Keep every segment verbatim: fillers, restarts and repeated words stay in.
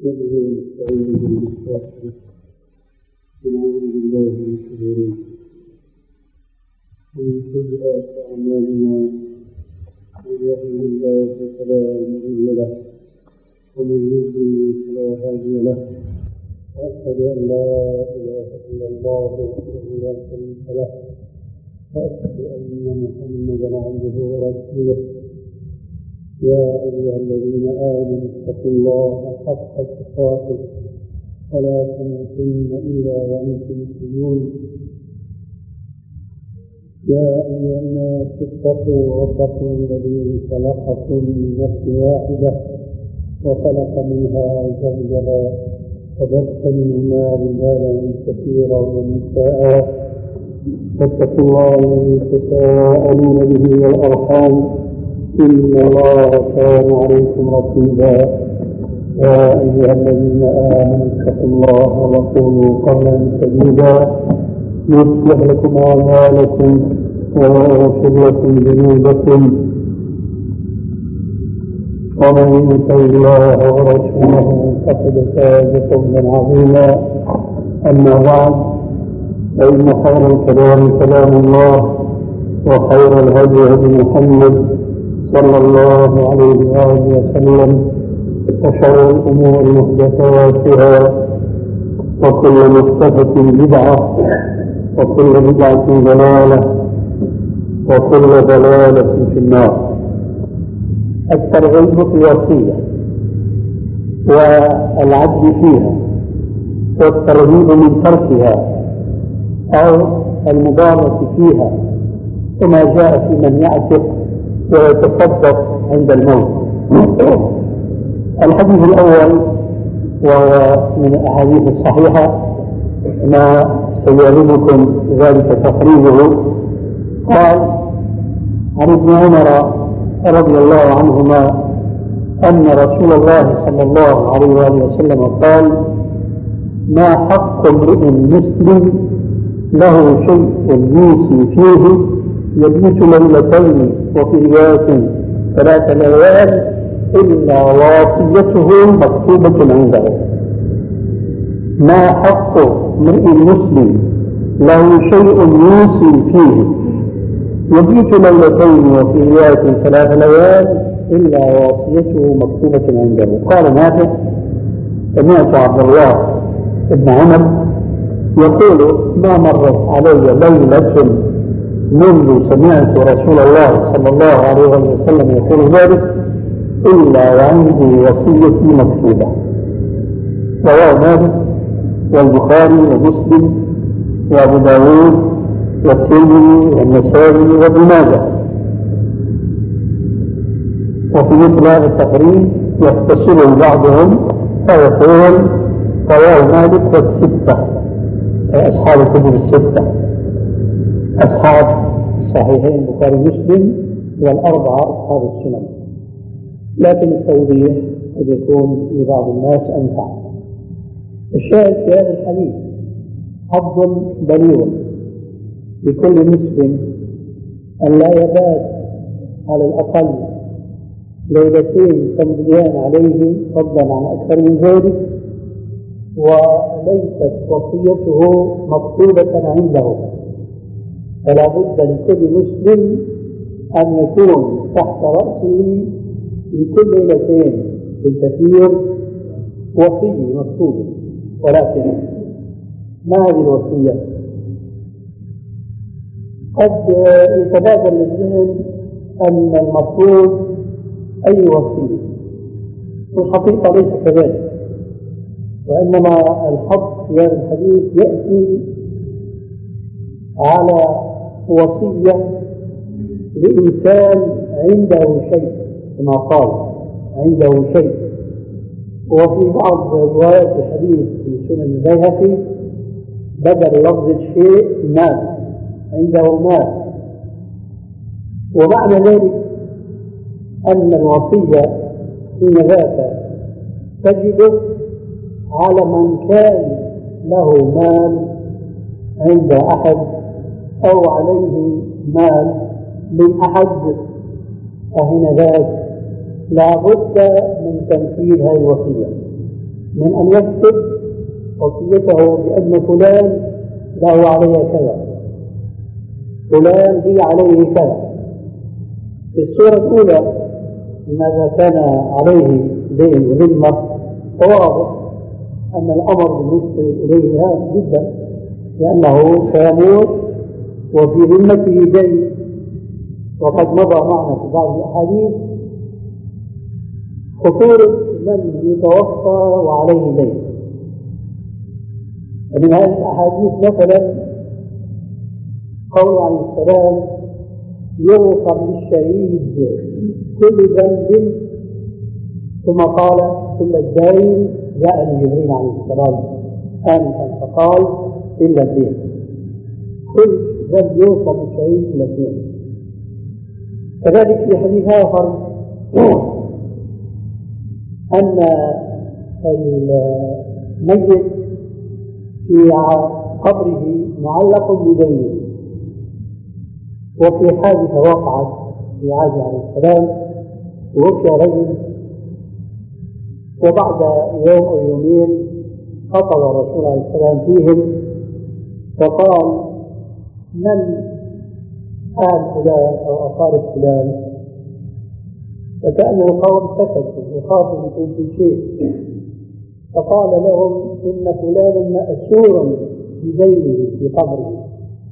نحمده ونستعينه ونستغفره ونعوذ بالله من شرور ومن سيئات أعمالنا من يهده الله فلا مضل له ومن يضلل فلا هادي له وأشهد أن لا إله إلا الله وحده لا شريك له وأشهد أن محمدا عبده ورسوله يا أيها الذين آمنوا اتقوا الله حق تقاته ولا تموتن إلا وأنتم مسلمون يا أيها الناس اتقوا ربكم الذي خلقكم من نفس واحدة وخلق منها زوجها وبث منهما رجالا كثيرا ونساء واتقوا الله الذي تساءلون به والأرحام إن الله كان عليكم رقيبا يا أيها الذين آمنوا اتقوا الله وقولوا قولا سديدا يصلح لكم أعمالكم ويغفر لكم ذنوبكم ومن يطع الله ورسوله فقد فاز فوزا عظيما أما بعد فإن خير الكلام كلام الله وخير الهدي هدي محمد صلى الله عليه وآله وسلم وشر الأمور محدثاتها وكل محدثة بدعة وكل بدعة ضلالة وكل ضلالة في النار. الترغيب في الوصية والعدل فيها والترغيب من تركها أو المبالغة فيها كما جاء في من يعتق ويتصدق عند الموت. الحديث الأول ومن الأحاديث الصحيحة ما سيعلمكم ذلك تقريبه. قال عن ابن عمر رضي الله عنهما أن رسول الله صلى الله عليه وآله وسلم قال: ما حق امرئ مسلم له شيء يوصي فيه يبيت ليلتين وفي رواية ثلاث ليال إلا واصيته مكتوبة عنده. ما حق امرئ مسلم له شيء يوصي فيه يبيت ليلتين وفي رواية ثلاث ليال إلا واصيته مكتوبة عنده. قال نافع: سمعت عبد الله بن عمر يقول: ما مرت علي ليلة منذ سمعت رسول الله صلى الله عليه وسلم يقول ذلك إلا وعندي وصيتي مكتوبة. رواه مالك والبخاري ومسلم وأبو داود والترمذي والنسائي وابن ماجه. وفي مثل هذا التقرير يختصره بعضهم فيقول: رواه مالك والستة، أصحاب الكتب الستة، أصحاب الصحيحين البخاري ومسلم والأربعة أصحاب السنن. لكن التوضيح قد يكون لبعض الناس أنفع. الشاهد في هذا الحديث حظ بليغ لكل مسلم أن لا يبات على الأقل ليلتين تمضيان عليه فضلا عن أكثر من ذلك، وليست وصيته مكتوبة عنده. فلا بد لكل مسلم أن يكون تحت رأسه في كل ليلتين بالكثير وصية مكتوبة. ولكن ما هذه الوصية؟ قد يتبادر للذهن أن المفروض أي وصية، والحقيقة ليس كذلك، وإنما الحق في هذا الحديث يأتي على وصية لإنسان عنده شيء، كما قال عنده شيء. وفي بعض روايات الحديث في سنن البيهقي بدل لفظ الشيء مال، عنده مال. ومعنى ذلك أن الوصية حين ذاك تجب على من كان له مال عند أحد أو عليه مال من أحد، فحين ذاك لا بد من تنفيذ هذه الوصية. من أن يكتب وصيته بأن فلان له عليه كذا، فلان لي عليه كذا. في الصورة الأولى لماذا كان عليه دين ذمة، فواضح أن الأمر بالنسبة إليه هام جدا، لأنه سيموت وفي ذمته دين. وقد مضى معنا في بعض الأحاديث خطورة من يتوفى وعليه دين. ومن هذه الأحاديث مثلا قول عليه السلام: يغفر للشهيد كل ذنب، ثم قال: كل الدين. جاء جبريل عليه السلام آنفا فقال: إلا الدين. كل ذنب يغفر للشهيد كل الدين. كذلك في حديث آخر أن الميت في قبره معلق بدينه. وفي حادثة وقعت في عهد عليه السلام توفي رجل، وبعد يوم أو يومين خطب الرسول عليه السلام فيهم فقال: من آل فلان أو أقارب فلان؟ فكأن القوم سكتوا وخافوا يكون في شيء، فقال لهم: إن فلانا مأسورا بدينه في قبره،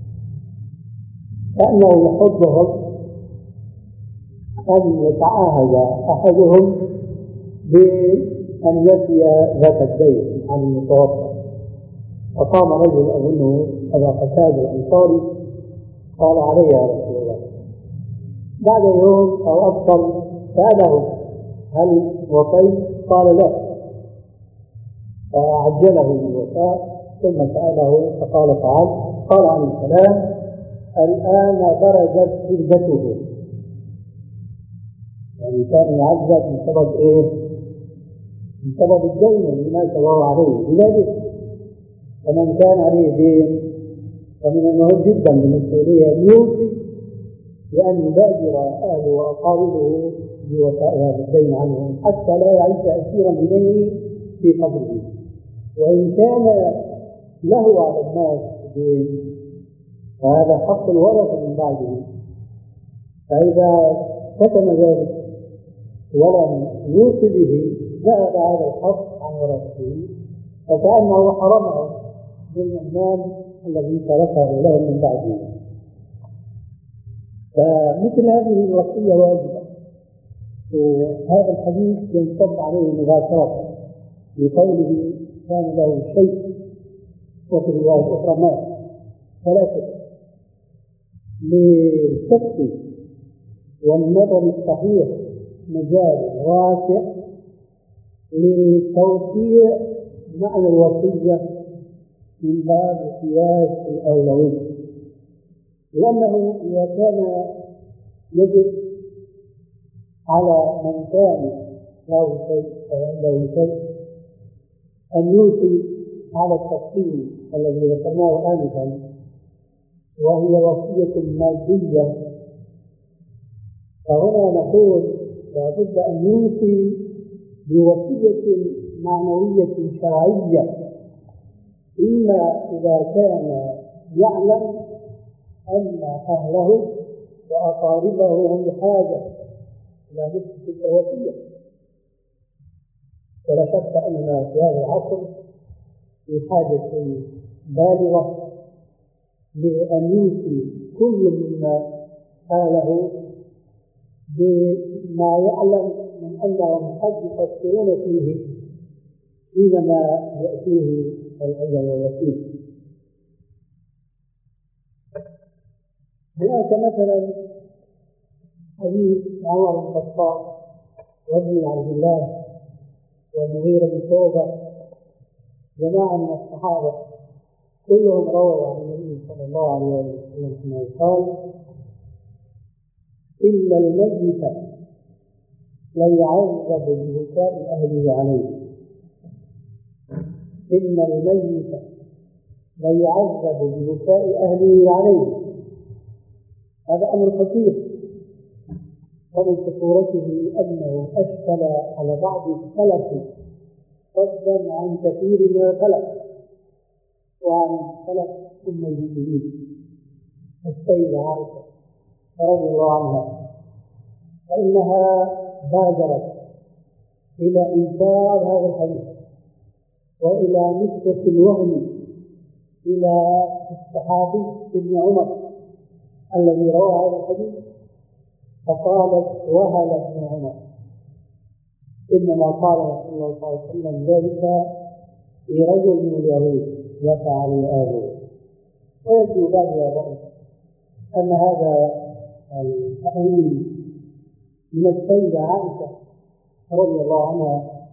كأنه يحضهم أن يتعاهد أحدهم بأن يفي ذاك الدين عن المتوفى. فقام رجل أظنه أبا قتادة الأنصاري قال: علي يا رسول الله. بعد يوم أو أكثر سأله: هل وفيت؟ قال: لا. فعجله بالوفاء، ثم سأله فقال: تعال. قال عليه السلام: الآن برزت كذبته. يعني كان يعذب بسبب إيه؟ بسبب الدين الذي مات الله عليه بذلك. فمن كان عليه دين ومن المهم جدا بالنسبة إليه أن يوصي بأن يبادر أهله وأقاربه بوفاء هذا الدين عنهم حتى لا يعيش أسيرا إليه في قبره. وإن كان له على الناس دين فهذا حق الورثة من بعده، فإذا كتم ذلك ولم يوصي به ذهب هذا الحق عن ورثته، فكأنه حرمه من المال الذي تركه له من بعده. فمثل هذه الوصية واجبة، وهذا الحديث ينصب عليه مباشرة بقوله: كان له شيء، وفي رواية أخرى مات. ثلاثة: للفقه والنظر الصحيح مجال واسع لتوسيع معنى الوصية من باب قياس الأولوية، لأنه إذا كان يجب على من كان له شيء أو عنده شيء أن يوصي على التفصيل الذي ذكرناه آنفا، وهي وصية مادية، فهنا نقول لابد أن يوصي بوصية معنوية شرعية، إما إذا كان يعلم أن أهله وأقاربه هم بحاجة إلى مثل تلك الوصية. ولا شك أننا في هذا العصر في حاجة بالغة لأن يوصي كل منا أهله بما يعلم من أنهم قد يقصرون فيه حينما يأتيه الأجل والوسيل. هناك مثلا حديث عمر بن الخطاب وابن عبد الله والمغيرة بن شعبة، جماعة من الصحابة كلهم رووا عن النبي صلى الله عليه وسلم أنه قال: إن الميت ليعذب ببكاء أهله عليه. إن الميت ليعذب ببكاء أهله عليه. هذا أمر خطير، ومن خطورته أنه أشكل على بعض السلف صدا عن كثير من الخلق وعن خلق أم المؤمنين السيدة عائشة رضي الله عنها، فإنها بادرت إلى إنكار هذا الحديث وإلى نسبة الوهم إلى الصحابي ابن عمر الذي روى هذا الحديث، فقالت: وهل ابن عمر، إنما قال رسول الله صلى الله عليه وسلم ذلك في رجل من اليهود وقع عليه آذى. ويبدو بادئ الرأي أن هذا التأويل من السيدة عائشة رضي الله عنها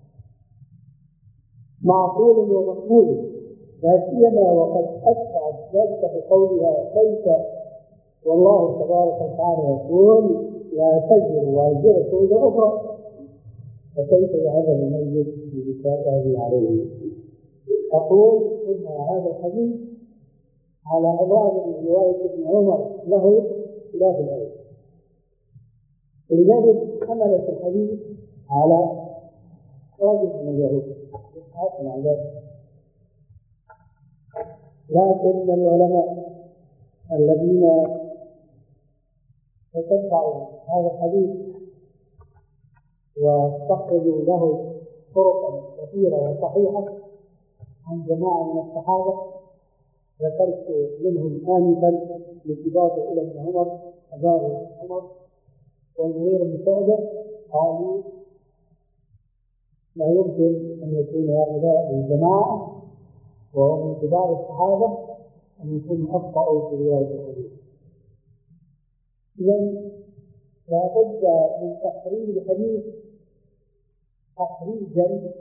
معقول ومقبول، لا سيما وقد أشعرت ذلك بقولها: كيف والله تبارك وتعالى يقول: لا تزر وازرة وزر أخرى، فكيف يعذب الميت ببكاء أهله عليه؟ أقول إن هذا الحديث على عبارة من رواية ابن عمر له خلاف الآية، ولذلك حملت الحديث على رجل من اليهود يسعى العذاب. لكن العلماء الذين تتبعوا هذا الحديث واستخرجوا له طرقا كثيرة وصحيحة عن جماعة من الصحابة، ذكرت منهم آنفا باتباعه إلى ابن عمر أباه عمر والمغيرة بن شعبة، قالوا: لا يمكن أن يكون هؤلاء الجماعة وهم من كبار الصحابة أن يكونوا أخطأوا في رواية الحديث. إذن لا بد من تحرير الحديث تحريجا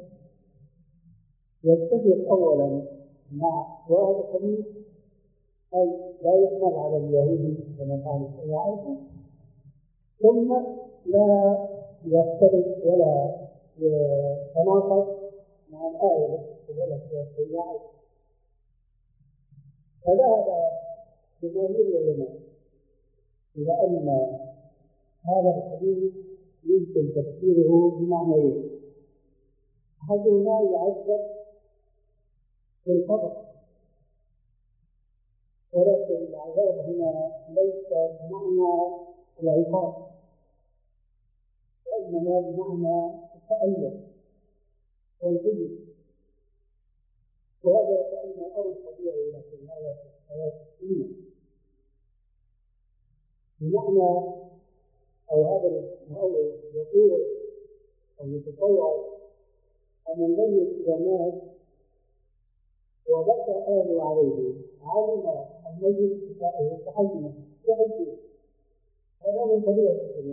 يتفق أولا مع رواية الحديث، أي لا يحمل على اليهود كما قال السيدة عائشة، ثم لا يختلف ولا يتناقض مع الآية التي السيدة عائشة. فذهب جماهير العلماء إلى أن هذا الحديث يمكن تفسيره بمعنيين: أحدهما يعذب في القبر، ولكن العذاب هنا ليس بمعنى العقاب وإنما بمعنى التألم والجد، وهذا كأنه أمر طبيعي لكن هذا في الحياة الدنيا، بمعنى أو هذا المؤول يقول أو يتصور أن الميت إذا مات وبكى أهله عليه علم الميت بكائه تحزنا يحزن، هذا من طبيعة الدنيا.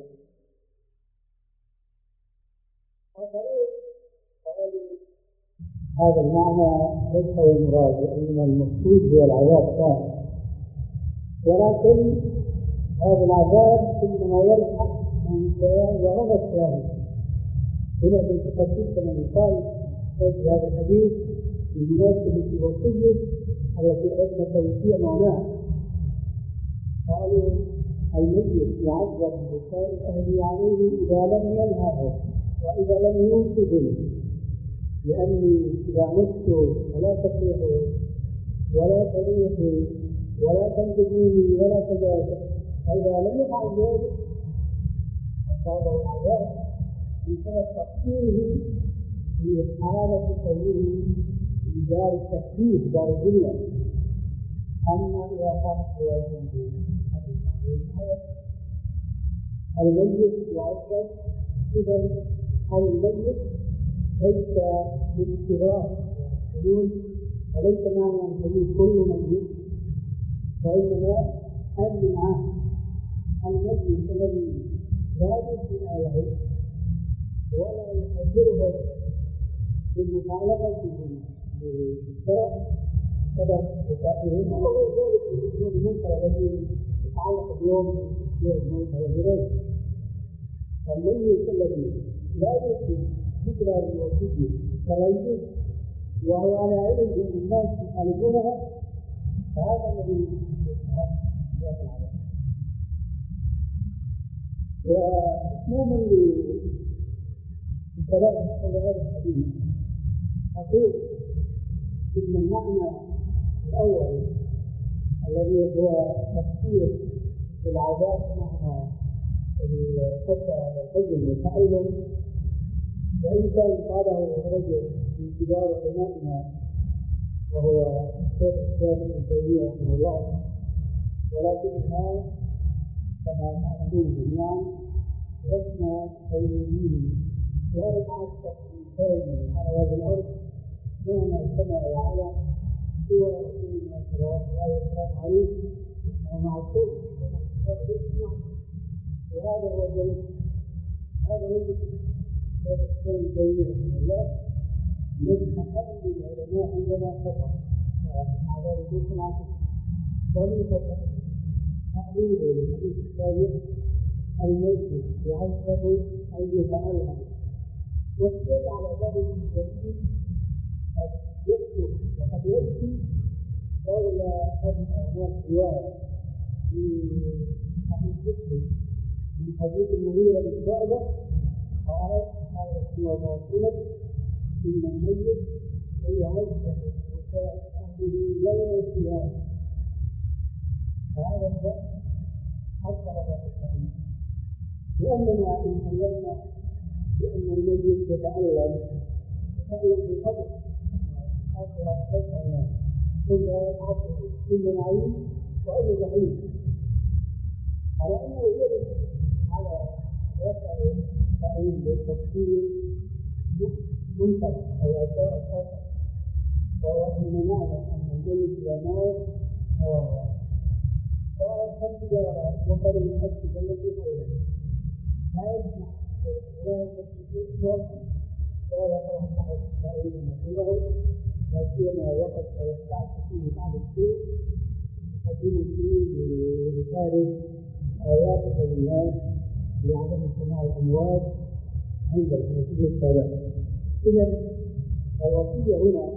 آخرون قالوا هذا المعنى ليس هو المراد، وإنما المقصود هو العذاب الثاني، ولكن هذا العذاب إنما يلحق من الشيان وهو الشاهد. هنا بنتقدم كما يقال في هذا الحديث بمناسبة الوصية التي أردنا توسيع معناها. قالوا: الميت يعذب ببكاء أهله عليه إذا لم ينهه وإذا لم ينقذه، لأني إذا مت فلا تطيعوا ولا تريحوا ولا تنقذوني ولا تجاوزوا، فإذا لم يفعل ذلك أصابه العذاب بسبب تقصيره في حالة كونه في دار التكليف دار الدنيا. أما إذا قامت بواجبه الميت يعذب، إذا الميت ليس باضطرار الحلول، وليس معنى أن تجد كل ميت، وإنما أن معه الميت الذي لا يمكن له ولا يحذره بالمخالفة بالشرع سبب وسائلهم، وهو ذلك يكون المنكر الذي يتعلق اليوم بتفسير المنكر وغيره. الميت الذي لا يمكن مثل هذه الوصية كالميت وهو على علم بأن الناس يخالفونها، فهذا الذي يستحق ذات العذاب. وإتماما لكلام حول هذا الحديث أقول إن المعنى الأول الذي هو تفسير العادات مع الفتى والحزن والتألم، وإن كان قاله رجل من كبار علمائنا وهو الشيخ الإسلام ابن تيمية رحمه الله، ولكنها كما تعلمون جميعا لسنا قيمين ولا نعتقد إنسان على وجه الأرض مهما سمع وعلى سوى رسول الله صلى الله والسلام عليه ومع الكل وهذا هو الدليل. هذا هو الشيخ ابن تيمية رحمه الله الذي تقدم العلماء عندما خطأ على ذلك سمعته ومن خطأ تقليد الحديث السابق المسجد يعتقد أن يتألم والشيخ على ذلك الجديد قد يكتب وقد يبكي لولا أن هناك رواية في صحيح مسلم من حديث المغيرة بن شعبة قال قال رسول الله صلى الله عليه وسلم إن الميت يعذب بكاء أهله يوم القيامة. فهذا الشيء حصل ذلك الحديث لأننا إن تكلمنا بأن الميت يتألم يتألم بالقبر أصلا تسعى كل عصر كل نعيم وأي جحيم، على أنه يجب على وسائل تأويل للتفسير منتج أو أشياء خاصة، وهو أن نعلم أن الميت يمات هو فالتجارة وقد المؤسسة التي حولها لا يسمح ولا يستطيع ولا يقرأ صاحب تأويل مشهوره، لا سيما وقد توسعت فيه بعض الشيء يقدم فيه برسالة آيات الناس لعدم سماع الأموات عند الحنفية السابقة. إذا الوصية هنا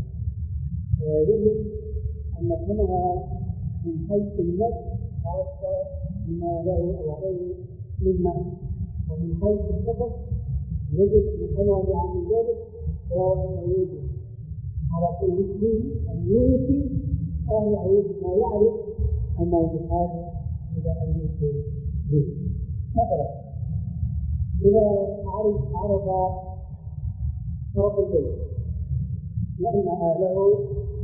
يجب أن نفهمها من حيث النفس خاصة بما له أو عليه من معنى، ومن حيث النفس يجب أن نفهمها بعد ذلك وهو أنه يجب على كل مسلم أن يوصي أهل عليه ما يعرف أما يحتاج إلى أن يوصي به. مثلا إذا عرف عرف رب البيت لأن أهله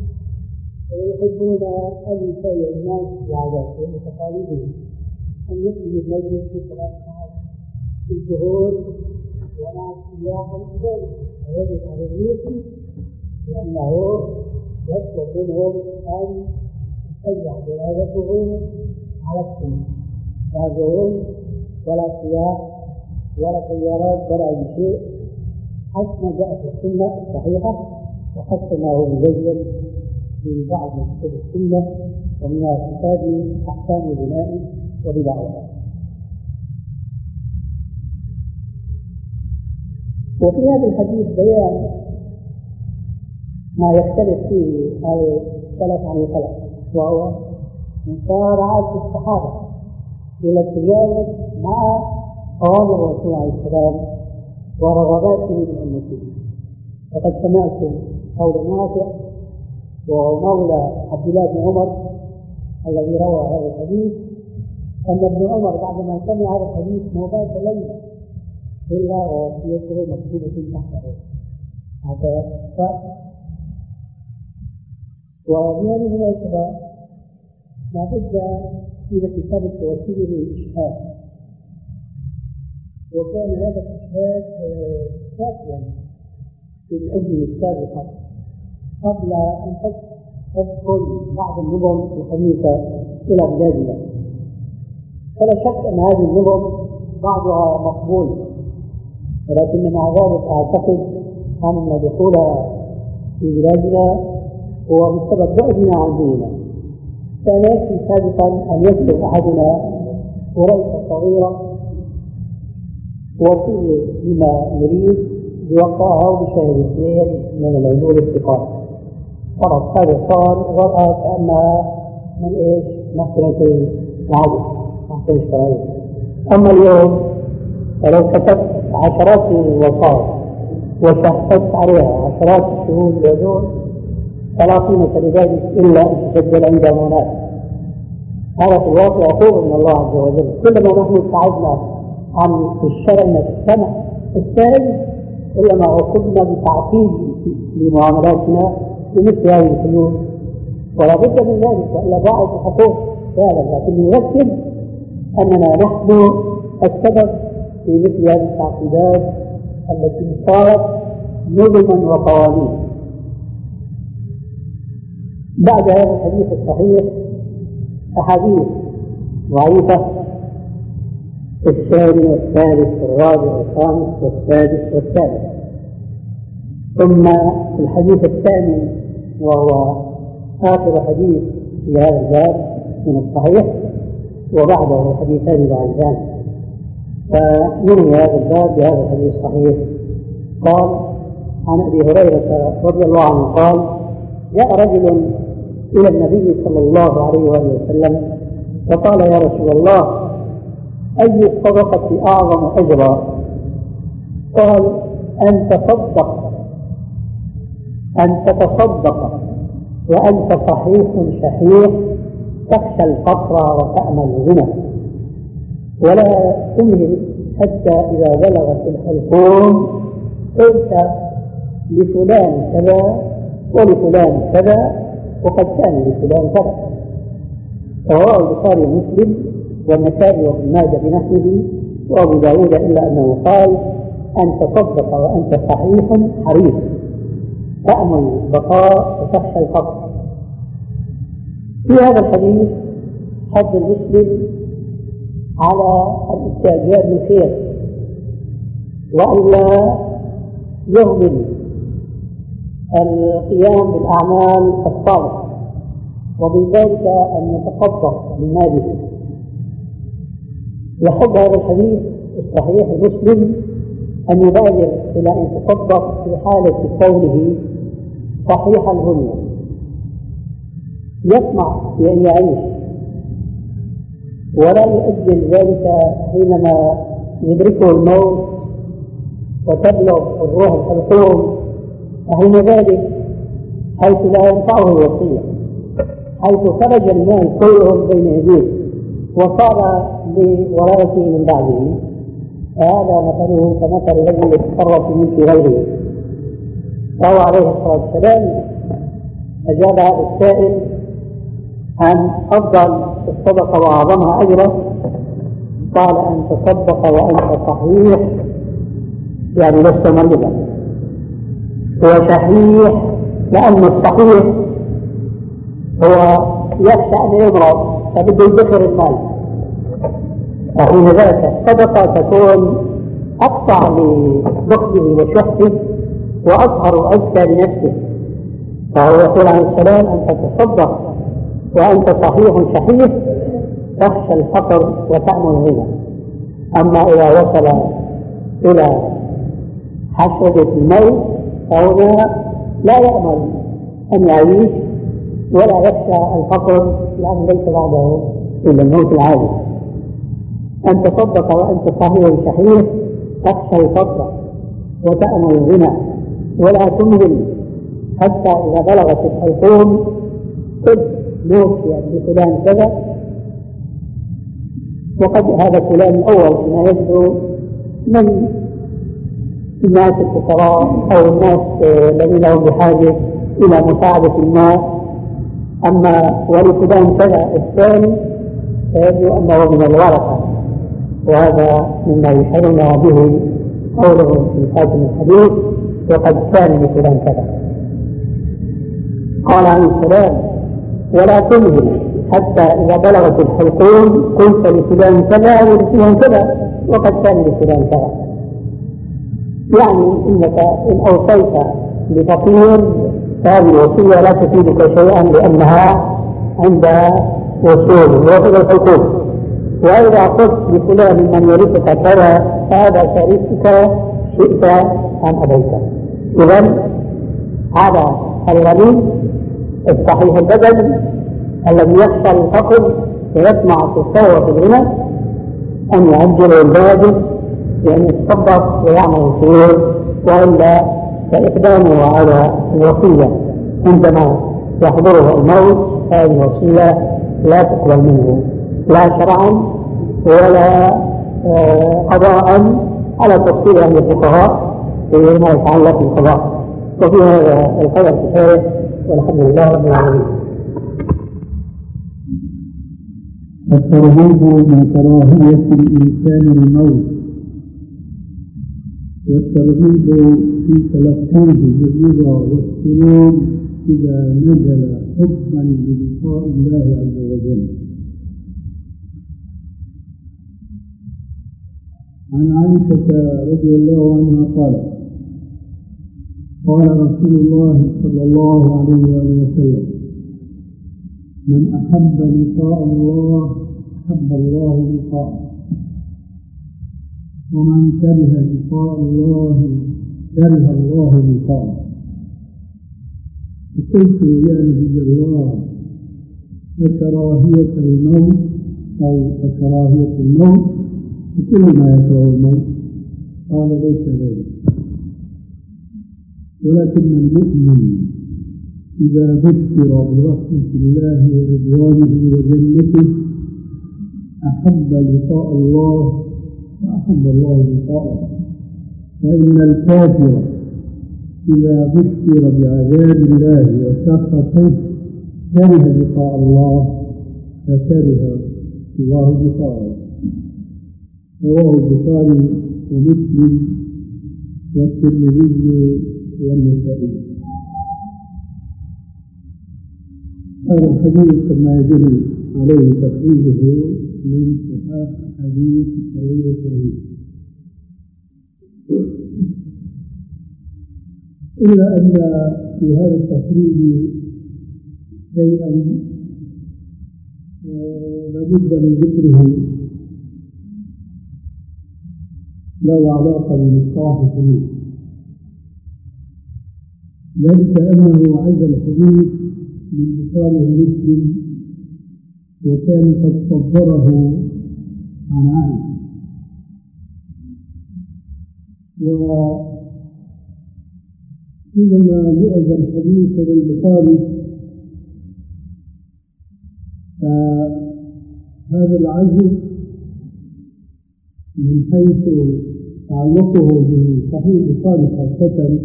يحبون أن يسير الناس بعاداتهم وتقاليدهم، أن يخرج الميت في ثلاث ساعات في الظهور ومع السياح ذلك، ويجب على اليوسف لأنه يطلب منهم أن يسيح جنازته على السنة لا ظهور ولا سياح ولا سيارات ولا أي شيء، حسب ما جاء في السنة الصحيحة وحسب ما هو مبين في بعض كتب السنة ومنها كتاب أحكام البناء وبدعها. وفي هذا الحديث بيان ما يختلف فيه السلف عن الخلف، وهو مسارعة الصحابة إلى التجاوز مع أوامر الرسول عليه السلام ورغباته من أمته. وقد سمعت قول نافع وهو مولى عبد الله بن عمر الذي روى هذا الحديث أن ابن عمر بعدما سمع هذا الحديث ما بات ليلا إلا ووصيته مكتوبة تحته هذا ف ومن هذه الأسباب لابد في كتاب التوسل للإشهاد، وكان هذا الإشهاد كافيا في الأزمنة السابقة قبل أن تدخل بعض النظم الحديثة إلى بلادنا. فلا شك أن هذه النظم بعضها مقبول، ولكن مع ذلك أعتقد أن دخولها في بلادنا هو بسبب بعدنا عن ديننا. كان يكفي سابقا أن يكتب أحدنا ورقة صغيرة وصية بما يريد بوقعها وبشهادتين من العلول الثقات، خلاص هذا صار ورقة كأنها من إيش؟ محكمة العدل، محكمة الشرعية. أما اليوم فلو كتبت عشرات الوصايا وشهدت عليها عشرات الشهود العدول فلا قيمة لذلك إلا أن تسجل عند مناس. هذا في الواقع عقوبة من الله عز وجل. كلما نحن ابتعدنا عن الشرع نستمع السائل كلما عوقبنا بتعقيد لمعاملاتنا بمثل هذه الحلول، ولا بد من ذلك وإلا ضاعت الحقوق فعلا. لكن يؤكد أننا نحن السبب في مثل هذه التعقيدات التي صارت نظما وقوانين. بعد هذا الحديث الصحيح أحاديث ضعيفة في الثاني والثالث والرابع والخامس والسادس والسابع. ثم في الحديث الثاني وهو آخر حديث في هذا الباب من الصحيح، وبعده حديثان ضعيفان. فننهي هذا الباب بهذا الحديث الصحيح. قال عن أبي هريرة رضي الله عنه قال: جاء رجل إلى النبي صلى الله عليه وآله وسلم فقال: يا رسول الله، أي الصدقة أعظم أجرا؟ قال: أن تصدق أن تتصدق وأنت صحيح شحيح تخشى الفقر وتأمل الغنى، ولا تمهل حتى إذا بلغت الحلقوم قلت لفلان كذا ولفلان كذا وقد كان لفلان كذا. رواه البخاري ومسلم والنسائي وابن ماجه بنحوه وابو داود، الا انه قال: ان تصدق وانت صحيح حريص تأمل البقاء وتخشى الفقر. في هذا الحديث حث المسلم على الاستعجال بالخير والا يهمل القيام بالأعمال الصالحة، ومن ذلك أن يتصدق من ماله. يحب هذا الحديث الصحيح المسلم أن يبادر إلى أن يتصدق في حالة كونه صحيح الهمة، يطمع في أن يعيش ولا يؤجل ذلك حينما يدركه الموت وتبلغ الروح الحلقوم، وحين ذلك حيث لا ينفعه الوصية، حيث خرج المال كلهم بين يديه وصار لورثته من بعده. هذا مثله كمثل الذي يتصرف من في غيره. فهو عليه الصلاة والسلام أجاب هذا السائل عن أفضل الصدقة وأعظمها أجرا، قال: أن تصدق وأنت صحيح، يعني لست مريضا. هو شحيح لأن الصحيح هو يخشى أن يمرض فبده يدخر المال، وحين ذلك الصدقة تكون أقطع لدخله وشحه وأظهر وأزكى لنفسه. فهو يقول عليه السلام: أن تتصدق وأنت صحيح شحيح تخشى الفقر وتأمل الغنى. أما إذا وصل إلى حشرة الموت فهنا لا يأمل أن يعيش ولا يخشى الفقر، لأن ليس بعده إلا الموت العادي. أن تصدق وأنت صحيح شحيح تخشى الفقر وتأمل الغنى، ولا تمهل حتى إذا بلغت الحلقوم قد نوصي بفلان كذا وقد هذا فلان الأول فيما يبدو من الناس الفقراء أو الناس الذين لهم بحاجة إلى مساعدة الناس. أما ولفلان كذا الثاني فيبدو أنه من الورثة، وهذا مما يشعرنا به قوله في خاتم الحديث: وقد كان لفلان كذا. قال عليه السلام: ولا تمهل حتى إذا بلغت الحلقوم قلت لفلان كذا ولفلان كذا وقد كان لفلان كذا. يعني إنك إن أوصيت لفقير فهذه الوصية لا تفيدك شيئا لأنها عند وصول وصول الحقوق. وإذا قلت لفلان من يرثك كذا فهذا شريكك شئت أم أبيت. إذن هذا الغني الصحيح البدن الذي يخشى الفقر ويطمع في الثروة في الغنى أن يعجل الواجب بأن يتصدق ويعمل الخير وإلا فإقدامه على الوصية عندما يحضره الموت هذه وصية لا تقبل منه لا شرعا ولا قضاء على تفصيل عند الفقهاء فيما يتعلق بالقضاء. وفي هذا القدر كفاية والحمد لله رب العالمين. الترغيب من كراهية الإنسان الموت، والترغيب في تلقيه بالرضا والسرور إذا نزل حبا بلقاء الله عز وجل. عن عائشة رضي الله عنها قالت: قال رسول الله صلى الله عليه وسلم: من أحب لقاء الله أحب الله لقاءه، ومن كره لقاء الله كره الله لقاءه. فقلت: يا نبي الله، فكراهية الموت أو فكراهية الموت وكل ما يكره الموت؟ قال: ليس ذلك، ولكن المؤمن إذا بشر برحمة الله ورضوانه وجنته أحب لقاء الله وأحب الله لقاءه، وإن الكافر إذا بشر بعذاب الله وسخطه كره لقاء الله فكره الله لقاءه. رواه البخاري ومسلم والترمذي والنسائي. هذا الحديث كما يدل عليه تخريجه من صحاح حديث الترغيب والترهيب، إلا أن في هذا التخريج شيئا لابد من ذكره له علاقة بمصطلح الحديث، ذلك أنه عز الحديث من بخاري ومسلم وكان قد صدره عن عائشة، وعندما يؤذى الحديث للبخاري فهذا العزل من حيث تعلقه بصحيح البخاري خاصة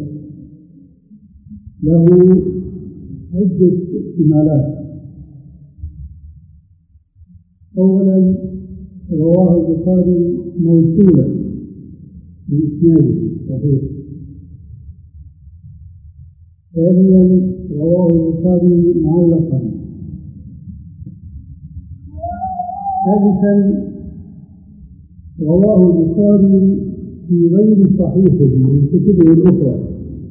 له عدة احتمالات. أولا رواه البخاري موصولا بإسناده صحيح. ثانيا رواه البخاري معلقا. ثالثا رواه البخاري في غير صحيحه من كتبه الأخرى.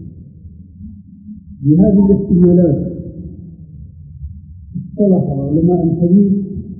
بهذه الاحتمالات اصطلح علماء الحديث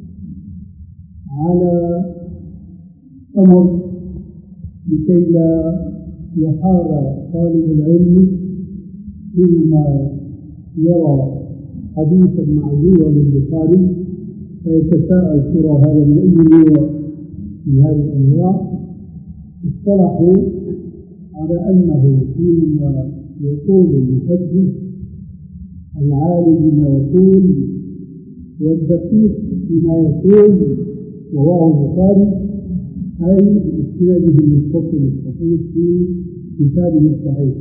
على أمر لكي لا يحار طالب العلم حينما يرى حديثا معزولا للبخاري فيتساءل: ترى هذا من أي نوع من هذه الأنواع؟ اصطلحوا على أنه حينما يقول المحدث العالم بما يقول والدقيق بما يقول رواه البخاري أي بإسناده المتصل الصحيح في كتابه الصحيح.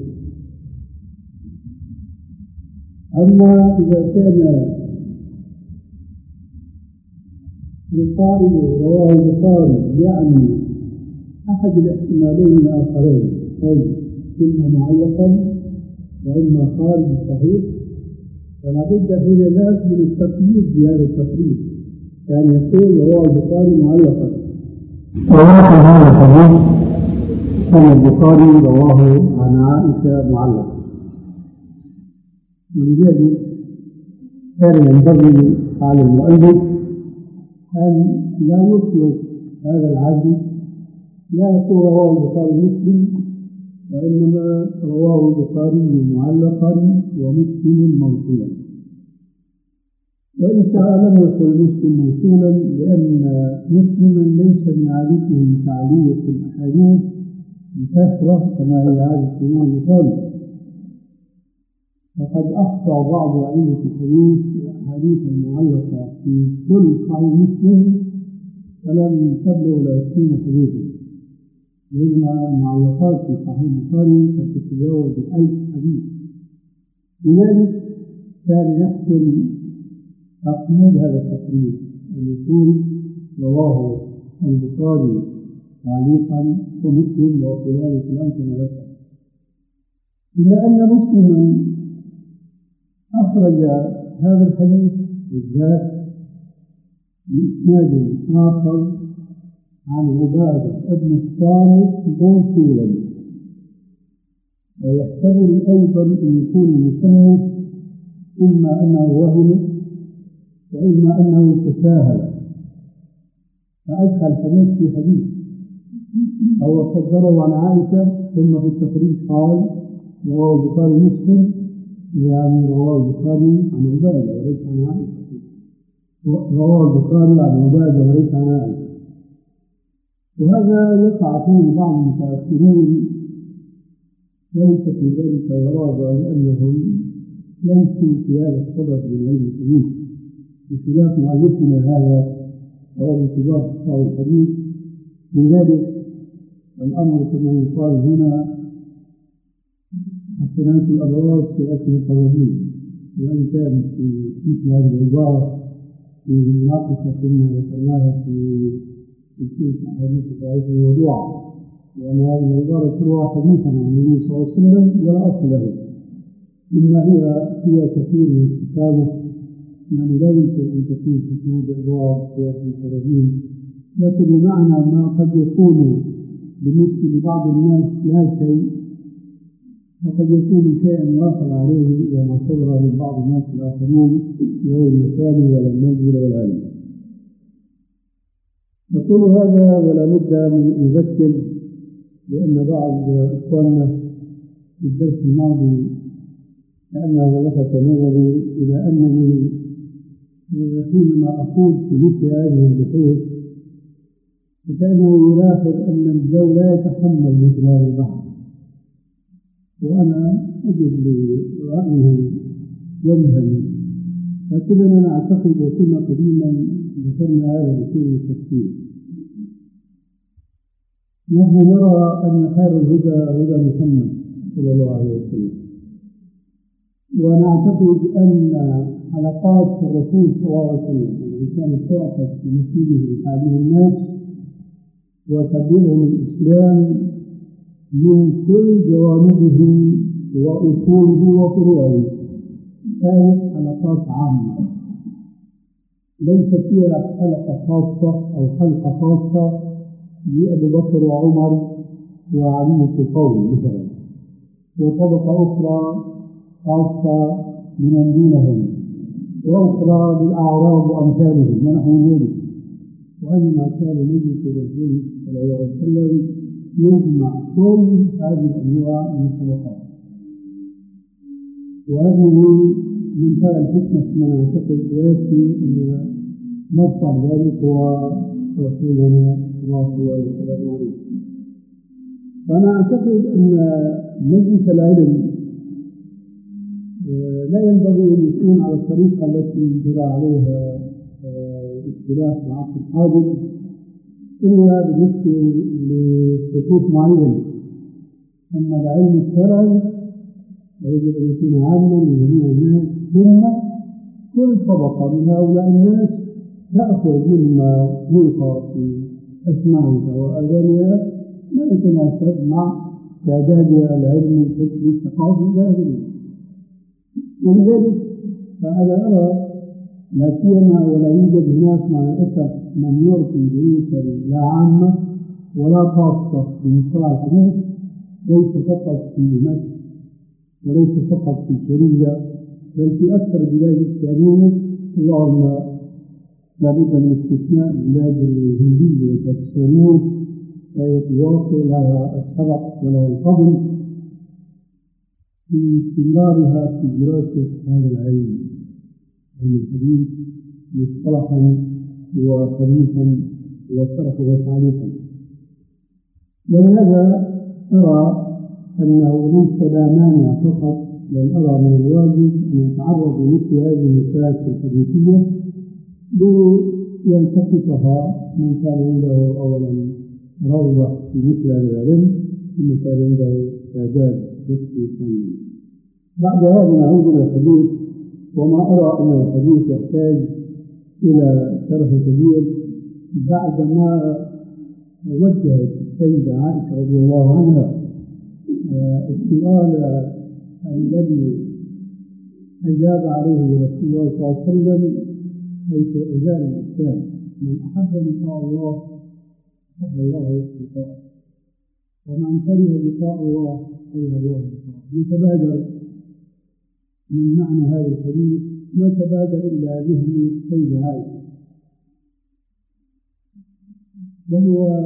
أما إذا كان القائل رواه البخاري يعني أحد الاحتمالين الآخرين، أي إما معلقا وإما خارج الصحيح، فلا بد حين ذلك من التقييد بهذا التقييد، يعني يقول رواه البخاري معلقا. وواحد هذا الحديث كان البخاري رواه عن عائشة معلقا، ولذلك كان ينبغي على المؤلف أن لا يطلق هذا العدل، لا يقول رواه البخاري مسلم، وإنما رواه البخاري معلقا ومسلم موصولا. وإن شاء لم يقل مسلم موصولا لأن مسلما ليس من عادته تعلية الأحاديث بكثرة كما هي عادة الإمام البخاري. فقد أحصى بعض أئمة الحديث الأحاديث المعلقة في كل صحيح مسلم فلم تبلغ العشرين حديثا، بينما المعلقات في صحيح البخاري قد تتجاوز الألف حديث. لذلك كان يحصل تقييد هذا التقرير أن يقول رواه البخاري تعليقا ومسلم وكذلك الأمر كما ذكر. إلا أن مسلما أخرج هذا الحديث بالذات بإسناد آخر عن عبادة ابن الصامت موصولا، فيحتمل أيضا أن يكون المصنف إما أنه وهم وإما أنه تساهل فأدخل الحديث في حديث، أو صدره عن عائشة ثم في التخريج قال رواه البخاري مسلم، يعني رواه البخاري عن عبادة وليس عن عائشة، رواه البخاري عن عبادة وليس عن عائشة. وهذا يقع فيه بعض المتأخرين، وليس في ذلك غرابة لأنهم ليسوا في هذا الصدد من علم الحديث، بخلاف مؤلفنا هذا وهو من كبار أصحاب الحديث. لذلك الأمر كما يقال هنا حسنات الأبرار سيئات المقربين، وإن كان في مثل هذه العبارة في مناقشة كنا ذكرناها في سلسلة أحاديث ضعيفة الموضوع، لأن هذه العبارة تروى حديثا عن النبي صلى الله عليه وسلم ولا أصل له، مما هي فيها كثير من التشابه، يعني لا يمكن أن تكون حسنات الأبرار سيئات المقربين، لكن بمعنى ما قد يكون بالنسبة لبعض الناس لا شيء، وقد يكون شيئا واصل عليه إلى ما صدر من بعض الناس الآخرين في غير المكان ولا المنزل ولا العلم. نقول هذا ولا بد من أن نذكر، لأن بعض إخواننا في الدرس الماضي كأنه لفت نظري إلى أنني حينما أقول في مثل هذه البحوث فكأنه يلاحظ أن الجو لا يتحمل مثل هذا البحث، وأنا أجد لرأيه وجها، لكننا نعتقد وكنا قديما ذكرنا هذا بشيء من التفصيل. نحن نرى أن خير الهدى هدى محمد صلى الله عليه وسلم، ونعتقد أن حلقات الرسول صلى الله عليه وسلم التي كانت تعقد في مسجده لتعليم الناس وتبليغهم الإسلام من كل جوانبه وأصوله وفروعه كانت حلقات عامة، ليس فيها حلقة خاصة أو حلقة خاصة لأبي بكر وعمر وعلي في القوم مثلا، وطبقة أخرى خاصة بمن دونهم، وأخرى بالأعراب وأمثالهم ونحو ذلك. وإنما كان النبي صلى الله عليه وسلم يجمع كل هذه الأنواع من الطبقات، وهذه منتهى الحكمة كما نعتقد، ويكفي أن مصدر ذلك هو رسولنا صلى الله عليه وسلم. فأنا أعتقد أن مجلس العلم لا ينبغي أن يكون على الطريقة التي جرى عليها الاختلاف في العصر الحاضر إلا بالنسبة لخطوط معينة. أما العلم الشرعي يجب أن يكون عاما لجميع الناس، ثم كل طبقة من هؤلاء الناس تأخذ مما يلقى في أسماعها وأذانها ما يتناسب مع تعدادها العلمي الفكري الثقافي إلى آخره. ولذلك فأنا أرى لا سيما ولا يوجد هناك مع الأسف من يعطي دروسا لا عامة ولا خاصة بمصطلح الحديث، ليس فقط في مصر وليس فقط في سوريا بل في أكثر البلاد الإسلامية، اللهم لا بد من استثناء البلاد الهندية والباكستانية التي يعطي لها السبق ولا الفضل في استمرارها في دراسة هذا العلم، علم الحديث مصطلحا وحديثا وشرحا وتعليقا. ولهذا أرى أنه ليس لا مانع فقط، بل أرى من الواجب أن يتعرض لمثل هذه النقاش الحديثية ليلتقطها من كان عنده أولا رغبة في مثل هذا العلم، ثم كان عنده إعداد نفسي ثانيا. بعد هذا نعود إلى الحديث، وما أرى أن الحديث يحتاج إلى شرح كبير بعدما وجهت السيدة عائشة رضي الله عنها السؤال الذي أجاب عليه رسول الله صلى الله عليه وسلم، حيث أجاب الإسلام: من أحب لقاء الله أحب الله لقاءه، ومن كره لقاء الله كره الله لقاءه. يتبادر من معنى هذا الحديث ما تبادر إلى ذهن السيدة عائشة، وهو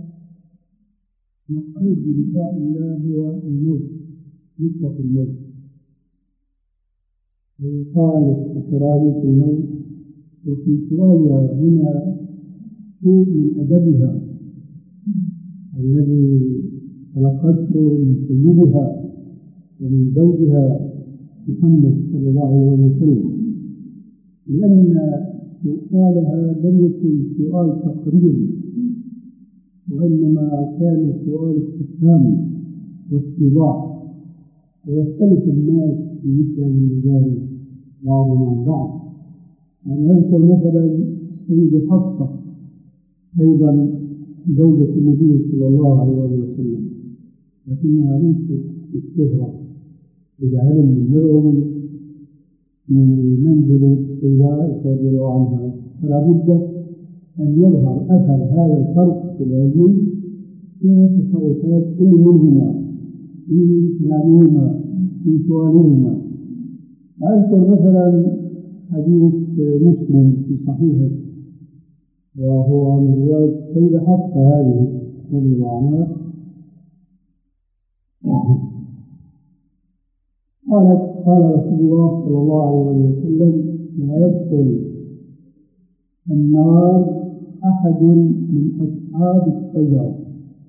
مقصود بلقاء الله هو الموت، نقطة الموت. قالت كراهية الموت، وفي سؤالها هنا شيء من أدبها الذي تلقته من سيدها ومن زوجها محمد صلى الله عليه وسلم، لأن سؤالها لم يكن سؤال تقرير، وإنما كان سؤال استفهام واستيضاح، ويختلف الناس في مثل هذه المجال بعضهم عن بعض. أنا أذكر مثلا السيدة حفصة أيضا زوجة النبي صلى الله عليه وسلم، لكنها ليست بالشهرة بالعلم المرعب في منزل السيدة عائشة رضي الله عنها، فلا بد أن يظهر أثر هذا الفرق في العلم في تصرفات كل منهما، في كلامهما، في سؤالهما. أذكر مثلا حديث مسلم في صحيحه، وهو من رواية السيدة حفصة هذه رضي الله عنها، قالت: قال رسول الله صلى الله عليه وسلم: لا يدخل النار أحد من أصحاب الشجرة،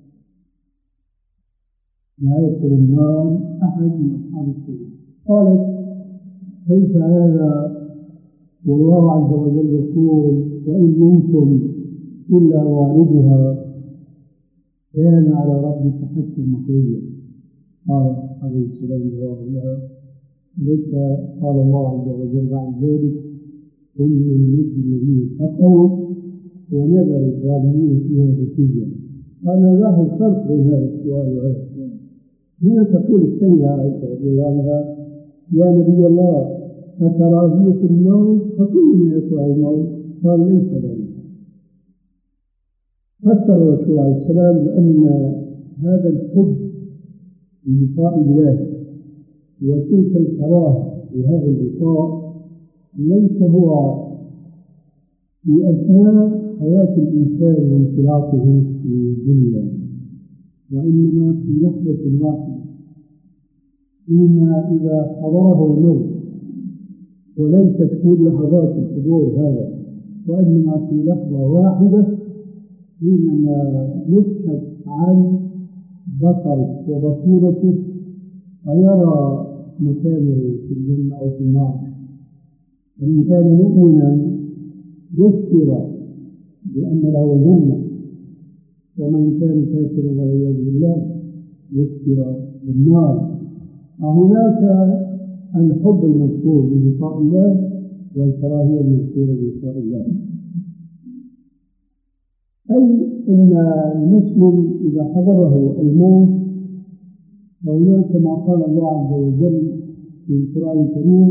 لا يدخل النار أحد من أصحاب الشجرة. قالت: كيف هذا والله عز وجل يقول: وإن منكم إلا واردها كان على ربك حتما مقضيا. قال عليه السلام جوابا لها: ليس قال الله عز وجل بعد ذلك: ثم ننجي الذين اتقوا ونذر الظالمين فيها جثيا. أنا لاحظ فرق بين هذا السؤال وهذا السؤال. هنا تقول السيدة عائشة رضي الله عنها: يا نبي الله، أكراهية الموت؟ فكلنا يكره الموت. قال: ليس ذلك. فسر الرسول عليه السلام بأن هذا الحب للقاء الله وتلك الكراهة لهذا اللقاء ليس هو في أثناء حياة الإنسان وانطلاقه في الدنيا، وإنما في لحظة واحدة، إما إذا حضره الموت، وليست في لحظات الحضور هذا، وإنما في لحظة واحدة حينما يكشف عن بصره وبصيرته ويرى مكانه في الجنة أو في النار. ومن كان مؤمنا يشكر بأن له جنة، ومن كان كافرا والعياذ بالله يشكر بالنار. وهناك الحب المذكور بلقاء الله والكراهية المذكورة بلقاء الله، أي أن المسلم إذا حضره الموت، فهناك كما قال الله عز وجل في القرآن الكريم: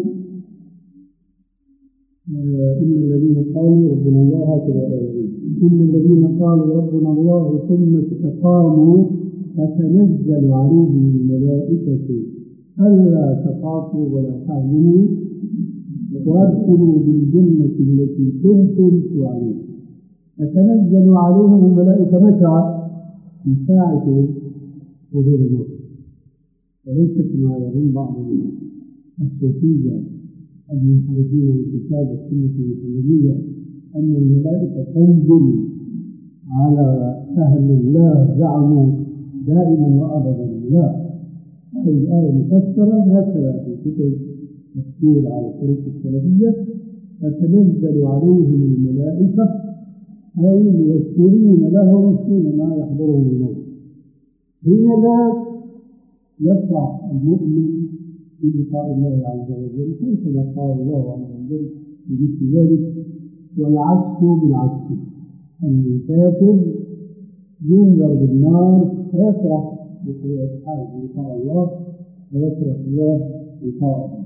إن الذين قالوا ربنا الله هكذا إن الذين قالوا ربنا الله ثم استقاموا فتنزل عليهم الملائكة ألا تخافوا ولا تحزنوا وأبشروا بالجنة التي كنتم توعدون. تتنزل عليهم الملائكة متى؟ في ساعة حضور الموت، وليس كما يظن بعض الصوفية المنحرفين من كتاب السنة المحمدية أن الملائكة تنزل على أهل الله زعموا دائما وأبدا، لا. هذه الآية مفسرة هكذا في كتب تفسير على طريق السلفية: تتنزل عليهم الملائكة أي مبشرين لهم حينما يحضرهم الموت. حين ذاك يفرح المؤمن بلقاء الله عز وجل، كيف لقاء الله عز وجل بمثل ذلك. والعكس بالعكس، أن الكافر ينذر بالنار فيفرح بلقاء الله ويكره الله لقاءه.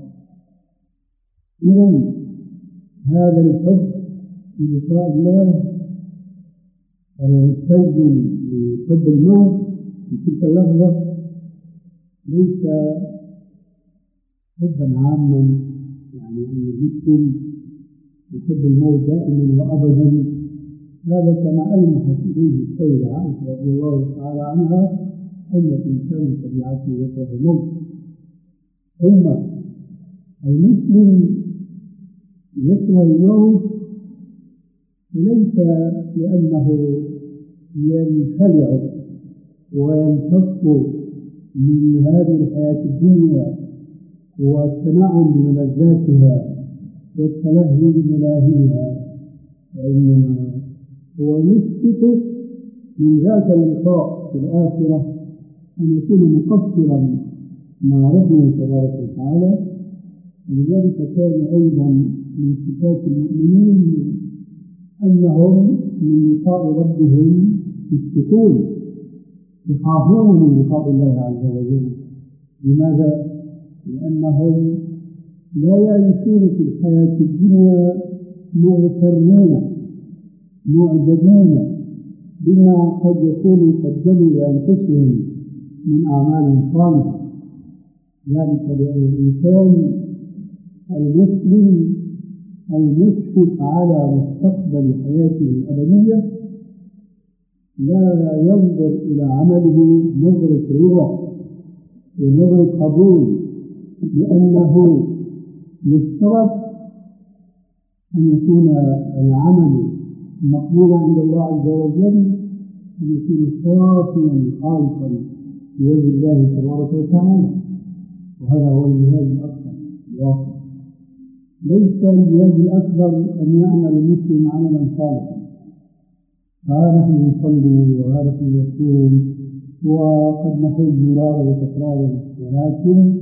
إذن هذا الحب بلقاء الله المستلزم لحب الموت في تلك اللحظة ليس حبا عاما، يعني أن يجسم يحب الموت دائما وأبدا. هذا كما ألمحت إليه السيدة عائشة رضي الله تعالى عنها أن الإنسان بطبيعته يكره الموت. ثم المسلم يكره الموت ليس لأنه ينخلع وينفك من هذه الحياة الدنيا والتنعم بملذاتها والتلهي بملاهيها، وإنما هو يثبت من ذاك اللقاء في الآخرة أن يكون مقصرا مع ربه تبارك وتعالى. ولذلك كان أيضا من صفات المؤمنين أنهم من لقاء ربهم يشفقون، يخافون من لقاء الله عز وجل. لماذا؟ لأنهم لا يعيشون في الحياة الدنيا مغترين معجبين بما قد يكونوا قدموا لأنفسهم من أعمال صالحة. ذلك لأن الإنسان المسلم المشفق على مستقبل حياته الأبدية لا ينظر إلى عمله نظرة رضا ونظرة قبول، لأنه يشترط أن يكون العمل مقبولا عند الله عز وجل، أن يكون صافيا خالصا بوجه الله تبارك وتعالى. وهذا هو الجهاد الأكبر الواقع. ليس الجهاد الأكبر أن يعمل المسلم عملا صالحا، ها نحن نصلي وها نحن نصوم وقد نحج مرارا وتكرارا، ولكن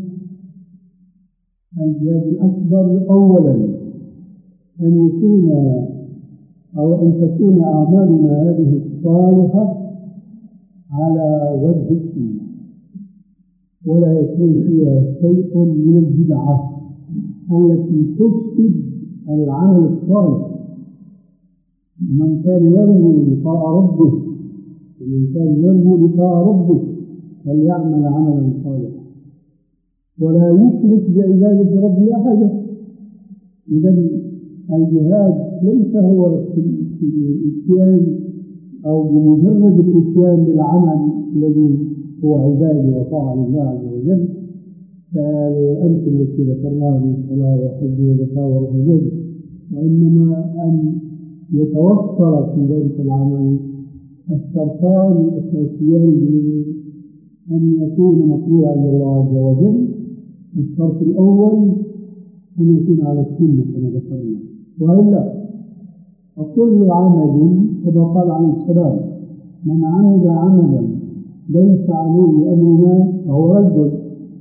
الجهاد الأكبر أولا أن يكون أو أن تكون أعمالنا هذه الصالحة على وجه السنة، ولا يكون فيها شيء من البدعة التي تفسد العمل الصالح. من كان يرجو لقاء ربه ومن كان يرجو لقاء ربه فليعمل عملا صالحا ولا يشرك بعبادة ربه أحدا. إذن الجهاد ليس هو في الإتيان أو بمجرد الإتيان بالعمل الذي هو عبادة وطاعة لله عز وجل كالأمثلة التي ذكرناها من صلاة وحج وزكاة وحج، وإنما أن يتوفر في ذلك العمل الشرطان الأساسيان أن يكون مطلوبا عند الله عز وجل. الشرط الأول أن يكون على السنة كما ذكرنا، وإلا فكل عمل كما قال عليه السلام: من عمل عملا ليس عليه أمرنا فهو رد.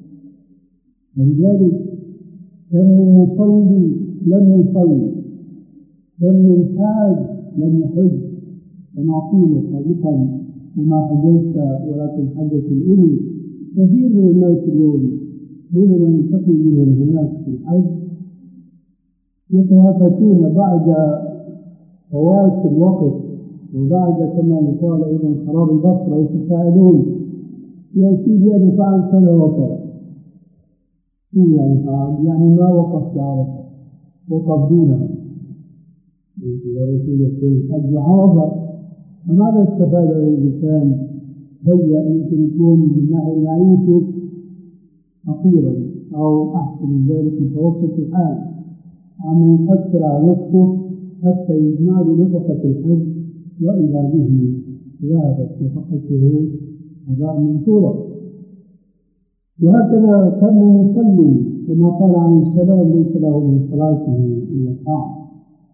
ولذلك كم من مصلي لم يصلي، كم من حاج لم يحج، كما قيل سابقا: وما حججت ولكن حجة الإبل. كثير من الناس اليوم حينما نلتقي بهم هناك في الحج يتهافتون بعد فوات الوقت وبعد كما يقال أيضا خراب البصرة، يتساءلون: يا سيدي أنا فعل كذا وكذا. يعني فعل يعني ما وقفت عرفة، وقف دونها. والرسول يقول: الحج عرفة. فماذا استفاد الإنسان؟ هيا يمكن يكون من ناحية المعيشة فقيرا أو أحسن من ذلك متوسط الحال، عما يؤثر على نفسه حتى يجمع له نفقة الحج، وإذا به ذهبت نفقته أداء منصورا. وهكذا كان يصلي كما قال عليه السلام: ليس له من صلاته إلا طاعة.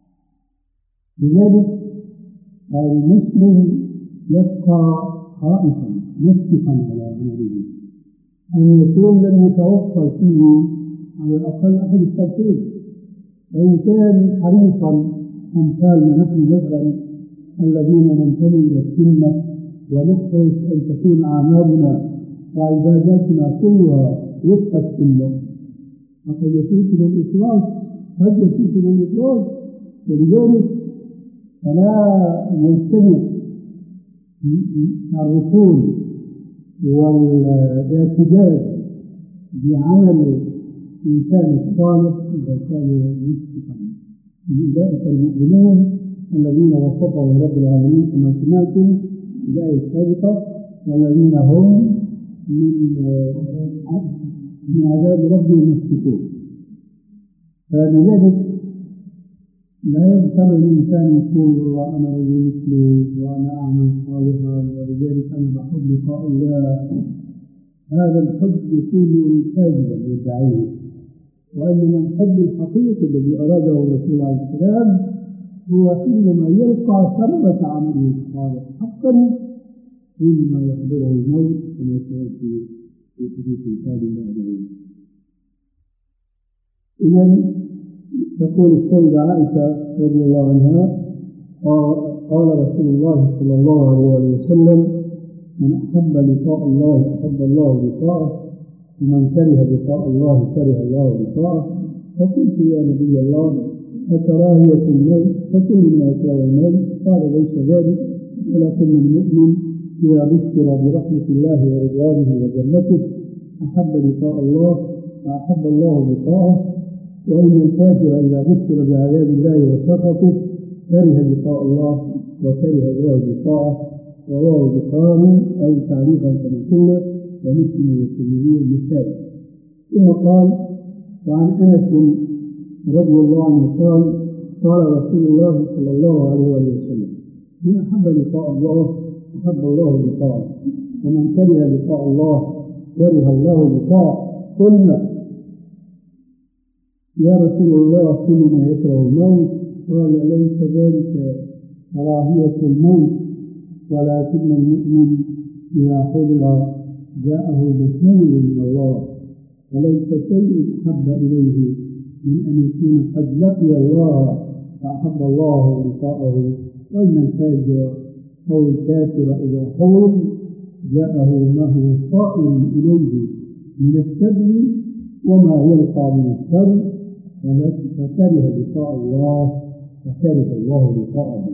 لذلك المسلم يبقى خائفا مشفقا على عمله، أن يكون لم يتوفر فيه على الأقل أحد الشرطين. وإن كان حريصا أمثالنا نحن مثلا الذين ننتمي إلى السنة ونحرص أن تكون أعمالنا وعباداتنا كلها وفق السنة، فقد يفوتنا الإخلاص، قد يفوتنا الإخلاص. ولذلك فلا يجتمع الركون والاعتداد بعمل الإنسان الصالح إذا كان مشفقا. أولئك المؤمنون الذين وصفهم رب العالمين كما سمعتم في الآية السابقة: والذين هم من من عذاب ربهم مشفقون. فلذلك لا يغتر الإنسان يقول: والله أنا رجل مسلم وأنا أعمل صالحا ولذلك أنا بحب لقاء الله. هذا الحب يكون كاذبا يدعيه، وإنما الحب الحقيقي الذي أراده الرسول عليه السلام هو حينما يلقى ثمرة عمله الصالح حقا حينما يحضره الموت كما سيأتي في حديث الكاذب بعده. إذن تقول السيدة عائشة رضي الله عنها: قال رسول الله صلى الله عليه وسلم: من أحب لقاء الله أحب الله لقاءه، ومن كره لقاء الله كره الله لقاءه. فقلت: يا نبي الله، أكراهية الموت؟ فكلنا يكره الموت. قال: ليس ذلك، ولكن المؤمن إذا بشر برحمة الله ورضوانه وجنته أحب لقاء الله وأحب الله لقاءه، وإن الكافر إذا بشر بعذاب الله وسخطه كره لقاء الله وكره الله لقاءه. رواه البخاري أي تعليقا كما قلنا، ومسلم والترمذي والنسائي. ثم قال: وعن أنس رضي الله عنه قال: قال رسول الله صلى الله عليه وسلم: من أحب لقاء الله أحب الله لقاءه، ومن كره لقاء الله كره الله لقاءه. قلنا: يا رسول الله كل ما يكره الموت. قال: ليس ذلك كراهية الموت، ولكن المؤمن إذا حضر جاءه بشير من الله، وليس شيء أحب إليه من أن يكون قد لقي الله فأحب الله لقاءه. وإن الفاجر أو الكافر إذا حضر جاءه ما هو صائر إليه من الشر وما يلقى من الشر، فكره لقاء الله فكره الله لقاءه.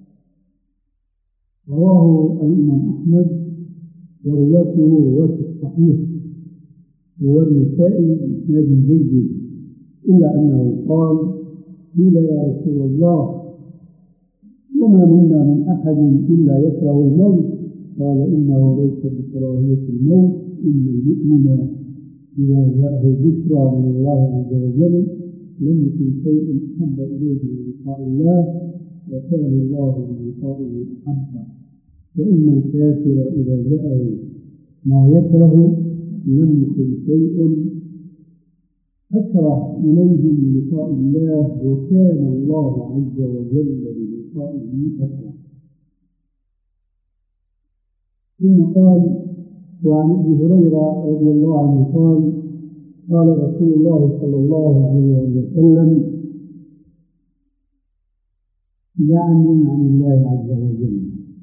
رواه الإمام أحمد ورواته رواة الصحيح والنسائي بإسناد جيد، إلا أنه قال: قيل يا رسول الله وما منا من أحد إلا يكره الموت؟ قال: إنه ليس بكراهية الموت، إن المؤمن إذا جاءه بشرى من الله عز وجل لم يكن شيء أحب إليه من لقاء الله وكان الله من لقائه أحبا. وإن الكافر إذا جاءه ما يكره لم يكن شيء أكره إليه من لقاء الله وكان الله عز وجل للقائه أكره. ثم قال: وعن أبي هريرة رضي الله عنه قال: قال رسول الله صلى الله عليه وسلم: يعني عن الله عز وجل.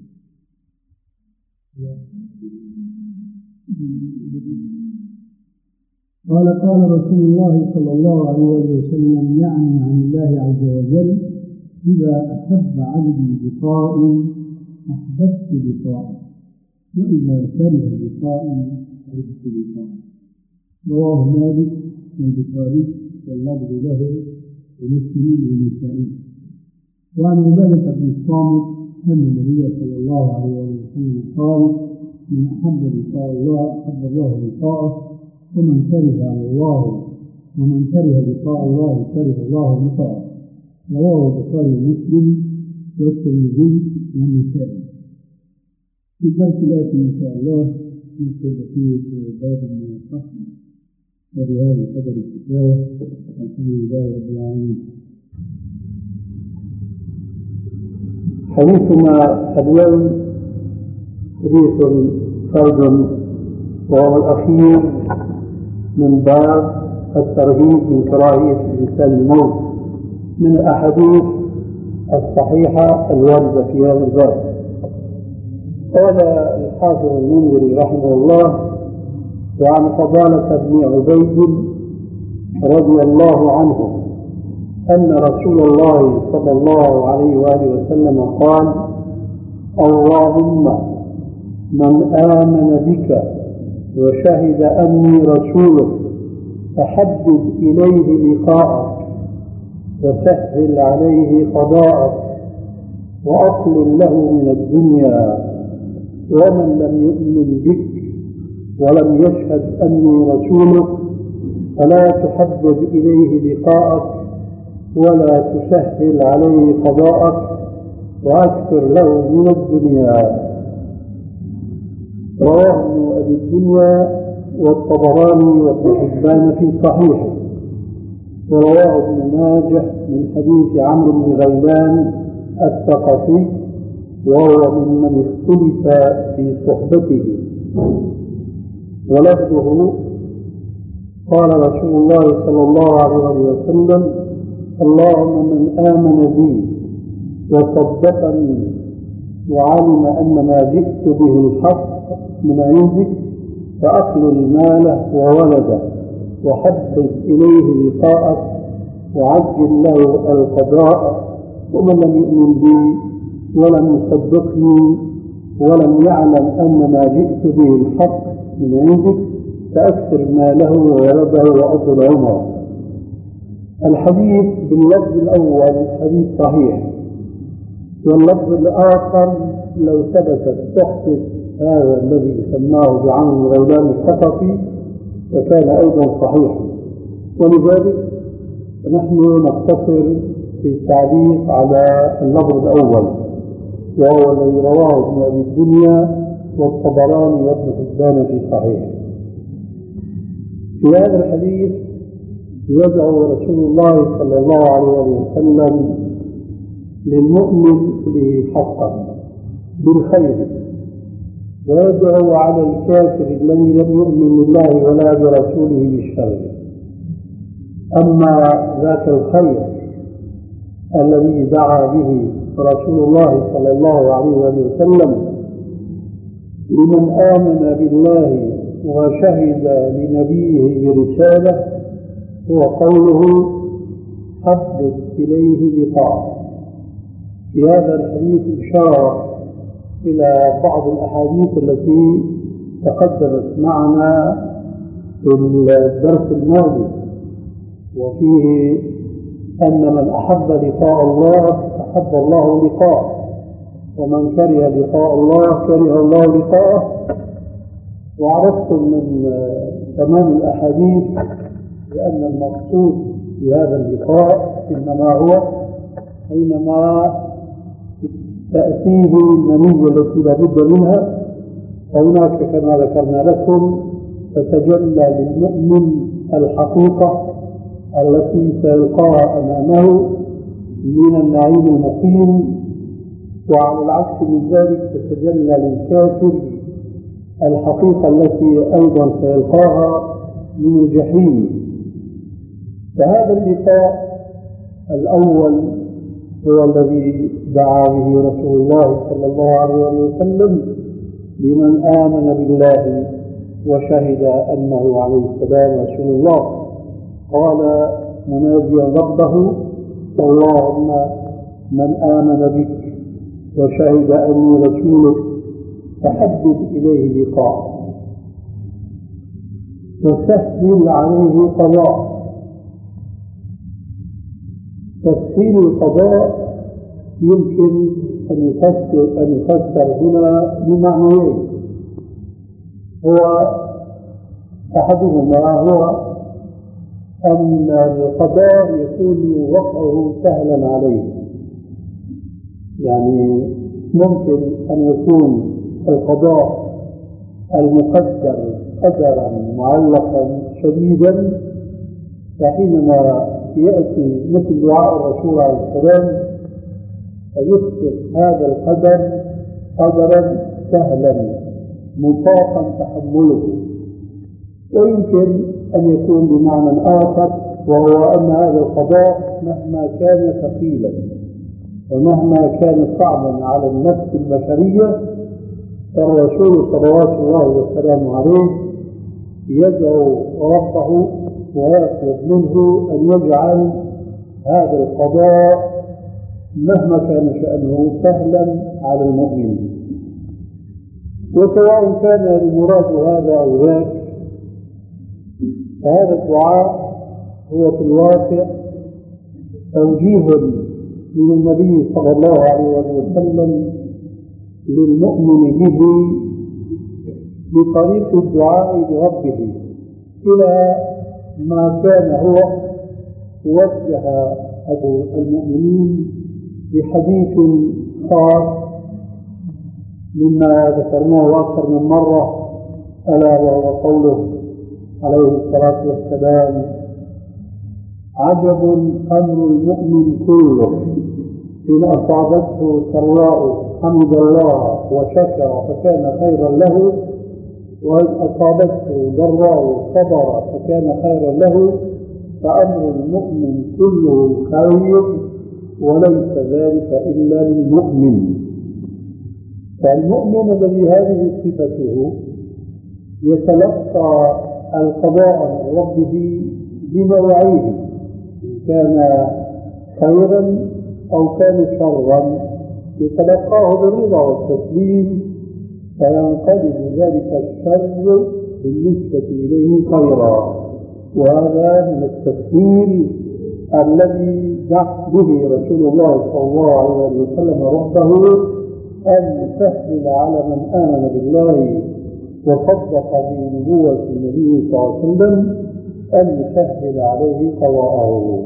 قال: قال رسول الله صلى الله عليه وسلم: يعني عن الله عز وجل: إذا أحب عبدي لقائي أحببت لقائي، وإذا كره لقائي كرهت لقائي. رواه مالك والبخاري واللفظ له ومسلم والنسائي. وعن عبادة بن الصامت أن النبي صلى الله عليه وسلم قال: من أحب لقاء الله أحب الله لقاءه، ومن كره الله ومن كره لقاء الله كره الله لقاءه. رواه البخاري ومسلم والترمذي والنسائي. في الدرس الآتي إن شاء الله في بقية باب النصح وبهذا القدر الكفاية والحمد لله رب العالمين. حديثنا اليوم حديث فرد وهو الأخير من باب الترهيب من كراهية الإنسان الموت من الأحاديث الصحيحة الواردة في هذا الباب. قال الحافظ المنذري رحمه الله: وعن فضالة بن عبيد رضي الله عنه أن رسول الله صلى الله عليه وآله وسلم قال: اللهم من آمن بك وشهد أني رسولك فحبب إليه لقاءك وسهل عليه قضاءك وأقلل له من الدنيا. ومن لم يؤمن بك ولم يشهد أني رسولك فلا تحبب إليه لقاءك ولا تسهل عليه قضاءك وأكثر له من الدنيا. رواه ابن أبي الدنيا والطبراني وابن حبان في صحيحه، ورواه ابن ماجه من حديث عمرو بن غيلان الثقفي وهو ممن اختلف في صحبته. ولفظه: قال رسول الله صلى الله عليه وسلم: اللهم من آمن بي وصدقني وعلم أن ما جئت به الحق من عندك فأقلل ماله وولده وحبب إليه لقاءك وعجل له القضاء. ومن لم يؤمن بي ولم يصدقني ولم يعلم أن ما جئت به الحق من عندك فأكثر ماله وولده وأطل عمره. الحديث باللفظ الأول حديث صحيح، واللفظ الآخر لو ثبتت صحبة هذا الذي سماه بعمرو بن غيلان الثقفي فكان أيضا صحيحا. ولذلك نحن نقتصر في التعليق على اللفظ الأول وهو الذي رواه ابن أبي الدنيا والطبراني وابن حبان في صحيحه. في هذا الحديث يدعو رسول الله صلى الله عليه وسلم للمؤمن به حقا بالخير، ويدعو على الكافر الذي لم يؤمن بالله ولا برسوله بالشر. أما ذاك الخير الذي دعا به رسول الله صلى الله عليه وسلم لمن آمن بالله وشهد لنبيه برسالة هو قوله: حبب إليه لقاءه. في هذا الحديث إشارة إلى بعض الأحاديث التي تقدمت معنا في الدرس الماضي، وفيه أن من أحب لقاء الله أحب الله لقاءه، ومن كره لقاء الله كره الله لقاءه. وعرفتم من تمام الأحاديث بأن المقصود في هذا اللقاء إنما هو حينما تأتيه المنية التي لا بد منها، وهناك كما ذكرنا لكم تتجلى للمؤمن الحقيقة التي سيلقاها أمامه من النعيم المقيم، وعلى العكس من ذلك تتجلى للكافر الحقيقة التي أيضا سيلقاها من الجحيم. فهذا اللقاء الأول هو الذي دعا به رسول الله صلى الله عليه وسلم لمن آمن بالله وشهد أنه عليه السلام رسول الله. قال مناديا ربه: اللهم من آمن بك وشهد أني رسولك فحبب إليه لقاء وسهل عليه قضاء. تسهيل القضاء يمكن أن يفسر أن يفسر هنا بمعنيين. هو أحدهما هو أن القضاء يكون وقعه سهلا عليه، يعني ممكن أن يكون القضاء المقدر قدرا معلقا شديدا، فحينما يأتي مثل دعاء الرسول عليه السلام فيصبح هذا القدر قدرا سهلا مطاقا تحمله. ويمكن أن يكون بمعنى آخر، وهو أن هذا القضاء مهما كان ثقيلا ومهما كان صعبا على النفس البشرية، فالرسول صلوات الله وسلامه عليه يدعو ربه ويطلب منه أن يجعل هذا القضاء مهما كان شأنه سهلا على المؤمنين. وسواء كان المراد هذا أو ذاك، فهذا الدعاء هو في الواقع توجيه من النبي صلى الله عليه وسلم للمؤمن به بطريق الدعاء لربه إلى ما كان هو وجه أبو المؤمنين بحديث خاص مما ذكرناه أكثر من مرة، ألا وهو قوله عليه الصلاة والسلام: عجب أمر المؤمن كله، إن أصابته سراء حمد الله وشكر فكان خيرا له، وإن أصابته ضراء صبر فكان خيرا له، فأمر المؤمن كله خير وليس ذلك إلا للمؤمن. فالمؤمن الذي هذه صفته يتلقى القضاء من ربه بنوعيه، إن كان خيرا أو كان شرا يتلقاه بالرضا والتسليم، فينقلب ذلك الشر بالنسبة إليه خيرا. وهذا من التسهيل الذي دعا به رسول الله صلى الله عليه وسلم ربه أن يسهل على من آمن بالله وصدق بنبوة النبي صلى الله عليه وسلم أن يسهل عليه قضاءه.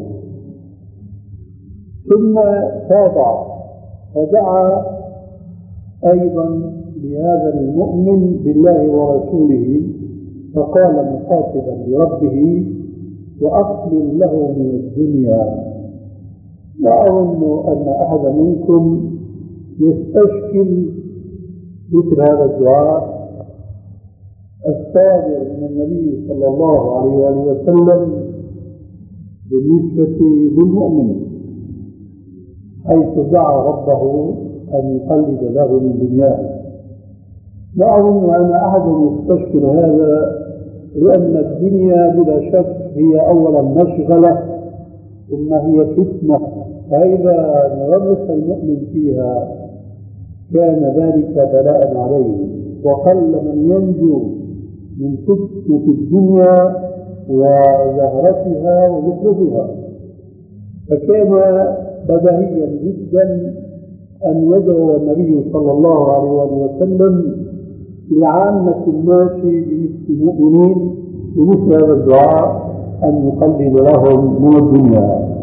ثم تابع فدعا أيضا لهذا المؤمن بالله ورسوله، فقال مخاطبا لربه: وأقلل له من الدنيا. لا أظن أن أحد منكم يستشكل مثل هذا الدعاء الصادر من النبي صلى الله عليه وآله وسلم بالنسبة للمؤمن، حيث دعا ربه أن يقلد له من دنياه. لا أظن أن أحد يستشكل هذا، لأن الدنيا بلا شك هي أولا مشغلة ثم هي فتنة، فإذا نغمس المؤمن فيها كان ذلك بلاء عليه، وقل من ينجو من فتنة الدنيا وزهرتها وزخرفها. فكان بديهيا جدا أن يدعو النبي صلى الله عليه وسلم لعامة الناس بمثل المؤمنين بمثل هذا الدعاء أن يقلل لهم من الدنيا.